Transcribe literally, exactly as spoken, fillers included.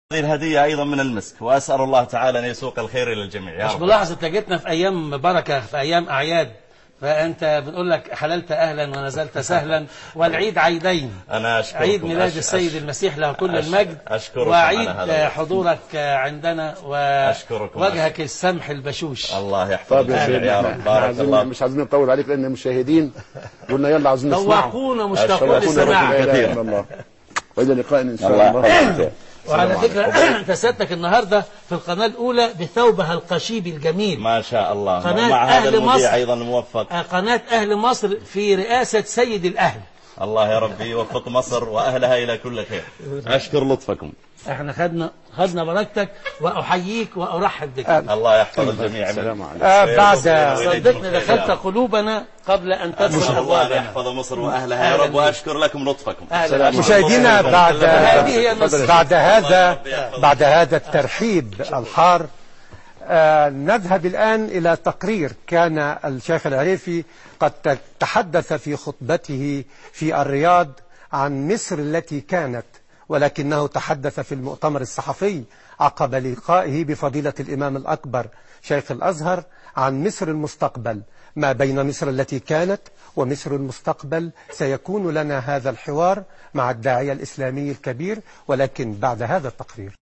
هذه الهدية أيضا من المسك، وأسأل الله تعالى أن يسوق الخير إلى الجميع يا مش رب. ملاحظ انت جيتنا في أيام بركة، في أيام أعياد، فأنت بنقول لك حللت أهلا ونزلت سهلا، والعيد عيدين. أنا أشكركم. عيد ميلاد أش... السيد أش... المسيح له كل أش... المجد، أشكركم وعيد على هذا حضورك عندنا ووجهك السمح البشوش. الله يحفظك يا رب. بارك الله. مش عايزين نطول عليك لأن المشاهدين قلنا يلا عايزين نسمع. طوقونا مشتاقون للسماع. وإلى لقاء إن شاء الله. الله. وعلى فكرة انت سيادتك النهاردة في القناة الأولى بثوبها القشيبي الجميل ما شاء الله، قناة مع هذا أهل مصر أيضا الموفق، قناة أهل مصر في رئاسة سيد الأهل. الله يا ربي يوفق مصر وأهلها إلى كل خير. أشكر لطفكم. احنا خدنا خدنا بركتك، وأحييك وأرحب بك. الله يحفظ الجميع. السلام عليكم. آه بعد صدقني دخلت قلوبنا قبل أن تدخل الله أبوابنا. يحفظ مصر وأهلها يا رب، وأشكر لكم لطفكم. مشاهدينا، بعد بعد هذا بعد هذا الترحيب الحار، آه نذهب الآن إلى تقرير كان الشيخ العريفي قد تحدث في خطبته في الرياض عن مصر التي كانت، ولكنه تحدث في المؤتمر الصحفي عقب لقائه بفضيلة الإمام الأكبر شيخ الأزهر عن مصر المستقبل. ما بين مصر التي كانت ومصر المستقبل سيكون لنا هذا الحوار مع الداعية الإسلامي الكبير، ولكن بعد هذا التقرير.